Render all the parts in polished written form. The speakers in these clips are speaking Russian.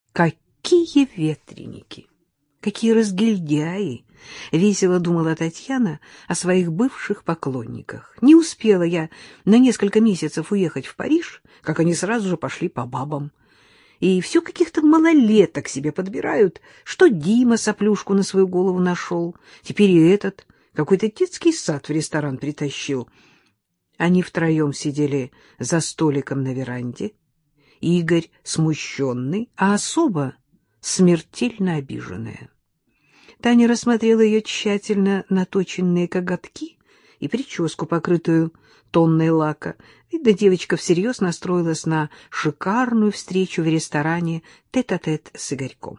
Какие ветреники! Какие разгильдяи! Весело думала Татьяна о своих бывших поклонниках. Не успела я на несколько месяцев уехать в Париж, как они сразу же пошли по бабам. И все каких-то малолеток себе подбирают, что Дима соплюшку на свою голову нашел, теперь и этот какой-то детский сад в ресторан притащил. Они втроем сидели за столиком на веранде. Игорь смущенный, а особо смертельно обиженная. Таня рассмотрела ее тщательно наточенные коготки и прическу, покрытую тонной лака. Видно, девочка всерьез настроилась на шикарную встречу в ресторане тет-а-тет с Игорьком.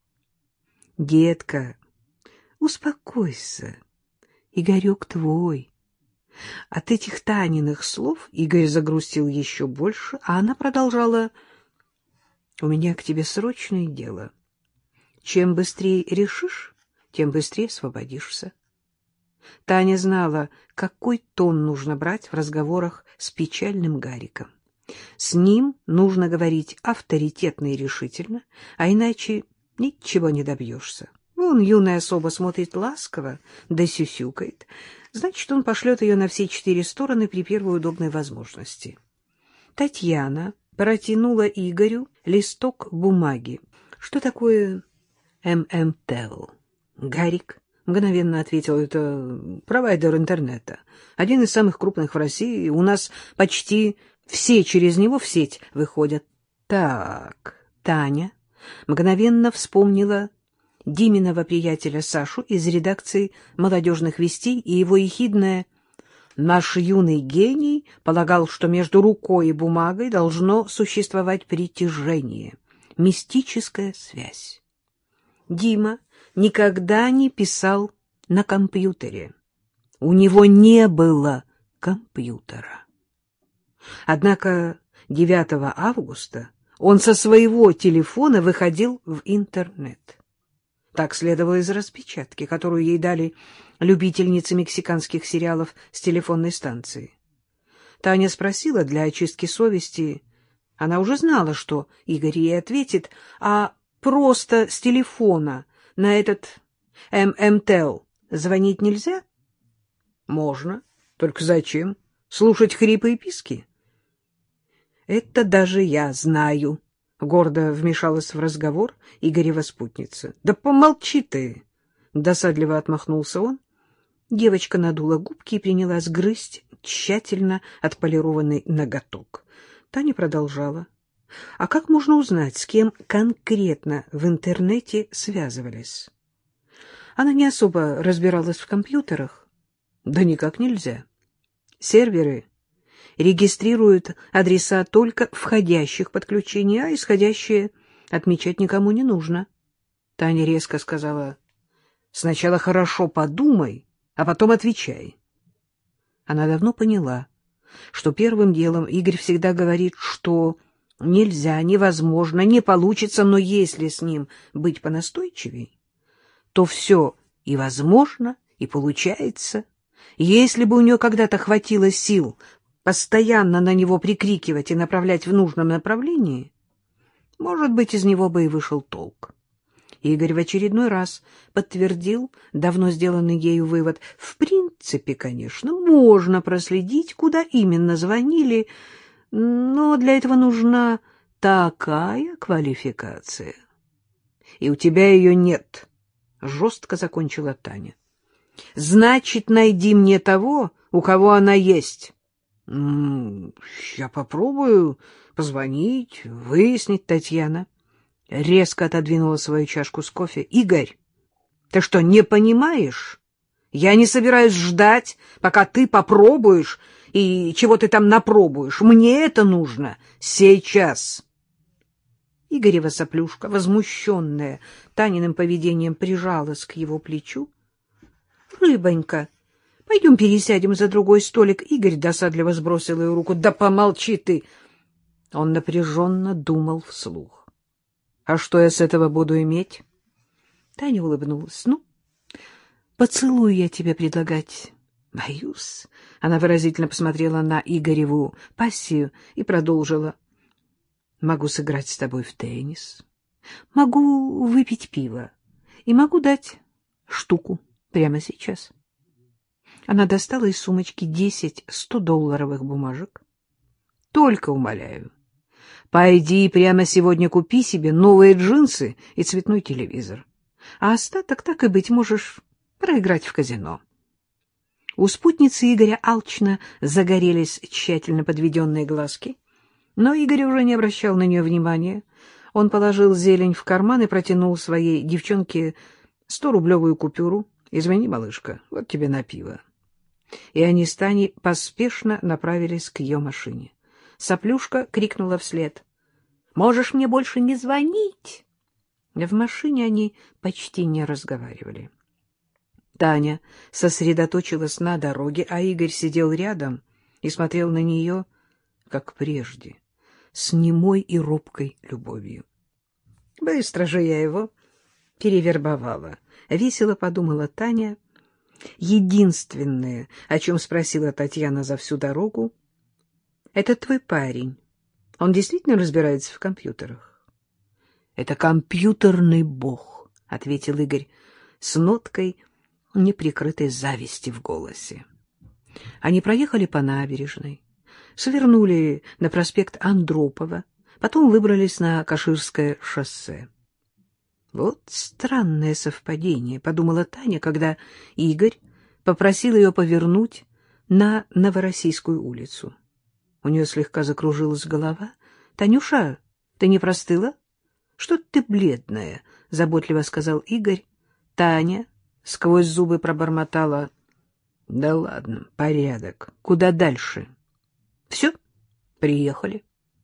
— Детка, успокойся, Игорек твой. От этих Таниных слов Игорь загрустил еще больше, а она продолжала: — У меня к тебе срочное дело. Чем быстрее решишь, тем быстрее освободишься. Таня знала, какой тон нужно брать в разговорах с печальным Гариком. С ним нужно говорить авторитетно и решительно, а иначе ничего не добьешься. Вон юная особа смотрит ласково, да сюсюкает. Значит, он пошлет ее на все 4 стороны при первой удобной возможности. Татьяна протянула Игорю листок бумаги. Что такое ММТЛ? Гарик мгновенно ответил: это провайдер интернета. Один из самых крупных в России. У нас почти все через него в сеть выходят. Так, Таня мгновенно вспомнила Диминого приятеля Сашу из редакции «Молодежных вестей» и его ехидное: «Наш юный гений полагал, что между рукой и бумагой должно существовать притяжение, мистическая связь». Дима никогда не писал на компьютере. У него не было компьютера. Однако 9 августа он со своего телефона выходил в интернет. Так следовало из распечатки, которую ей дали любительницы мексиканских сериалов с телефонной станции. Таня спросила для очистки совести. Она уже знала, что Игорь ей ответит, а просто с телефона на этот ММТЛ звонить нельзя? Можно. Только зачем? Слушать хрипы и писки? Это даже я знаю. Гордо вмешалась в разговор Игорева спутница. — Да помолчи ты! — досадливо отмахнулся он. Девочка надула губки и принялась грызть тщательно отполированный ноготок. Таня продолжала. — А как можно узнать, с кем конкретно в интернете связывались? Она не особо разбиралась в компьютерах. Да никак нельзя. Серверы регистрируют адреса только входящих подключений, а исходящие отмечать никому не нужно. Таня резко сказала: сначала хорошо подумай, а потом отвечай. Она давно поняла, что первым делом Игорь всегда говорит, что нельзя, невозможно, не получится, но если с ним быть понастойчивей, то все и возможно, и получается. Если бы у нее когда-то хватило сил постоянно на него прикрикивать и направлять в нужном направлении, может быть, из него бы и вышел толк. Игорь в очередной раз подтвердил давно сделанный ею вывод. В принципе, конечно, можно проследить, куда именно звонили, но для этого нужна такая квалификация. И у тебя ее нет, — жестко закончила Таня. Значит, найди мне того, у кого она есть. Я попробую позвонить, выяснить. Татьяна резко отодвинула свою чашку с кофе. Игорь, ты что, не понимаешь? Я не собираюсь ждать, пока ты попробуешь и чего ты там напробуешь. Мне это нужно сейчас. Игорева соплюшка, возмущенная Таниным поведением, прижалась к его плечу. — Рыбонька, пойдем пересядем за другой столик. Игорь досадливо сбросил ее руку. — Да помолчи ты! Он напряженно думал вслух. — А что я с этого буду иметь? Таня улыбнулась. — Ну, поцелуй я тебе предлагать боюсь. Она выразительно посмотрела на Игореву пассию и продолжила. — Могу сыграть с тобой в теннис. Могу выпить пиво и могу дать штуку прямо сейчас. Она достала из сумочки 10 100-долларовых бумажек. Только умоляю, пойди прямо сегодня купи себе новые джинсы и цветной телевизор. А остаток, так и быть, можешь проиграть в казино. У спутницы Игоря алчно загорелись тщательно подведенные глазки, но Игорь уже не обращал на нее внимания. Он положил зелень в карман и протянул своей девчонке 100-рублевую купюру. «Извини, малышка, вот тебе на пиво». И они с Таней поспешно направились к ее машине. Соплюшка крикнула вслед: «Можешь мне больше не звонить!» В машине они почти не разговаривали. Таня сосредоточилась на дороге, а Игорь сидел рядом и смотрел на нее, как прежде, с немой и робкой любовью. «Быстро же я его перевербовала», — весело подумала Таня. Единственное, о чем спросила Татьяна за всю дорогу: «Это твой парень? Он действительно разбирается в компьютерах?» «Это компьютерный бог», — ответил Игорь с ноткой неприкрытой зависти в голосе. Они проехали по набережной, свернули на проспект Андропова, потом выбрались на Каширское шоссе. «Вот странное совпадение», — подумала Таня, когда Игорь попросил ее повернуть на Новороссийскую улицу. У нее слегка закружилась голова. «Танюша, ты не простыла? Что ты бледная?» — заботливо сказал Игорь. Таня сквозь зубы пробормотала: «Да ладно, порядок. Куда дальше?» «Все, приехали».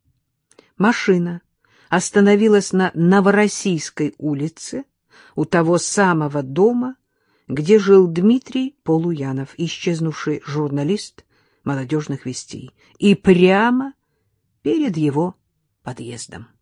Машина остановилась на Новороссийской улице у того самого дома, где жил Дмитрий Полуянов, исчезнувший журналист «Молодежных вестей», и прямо перед его подъездом.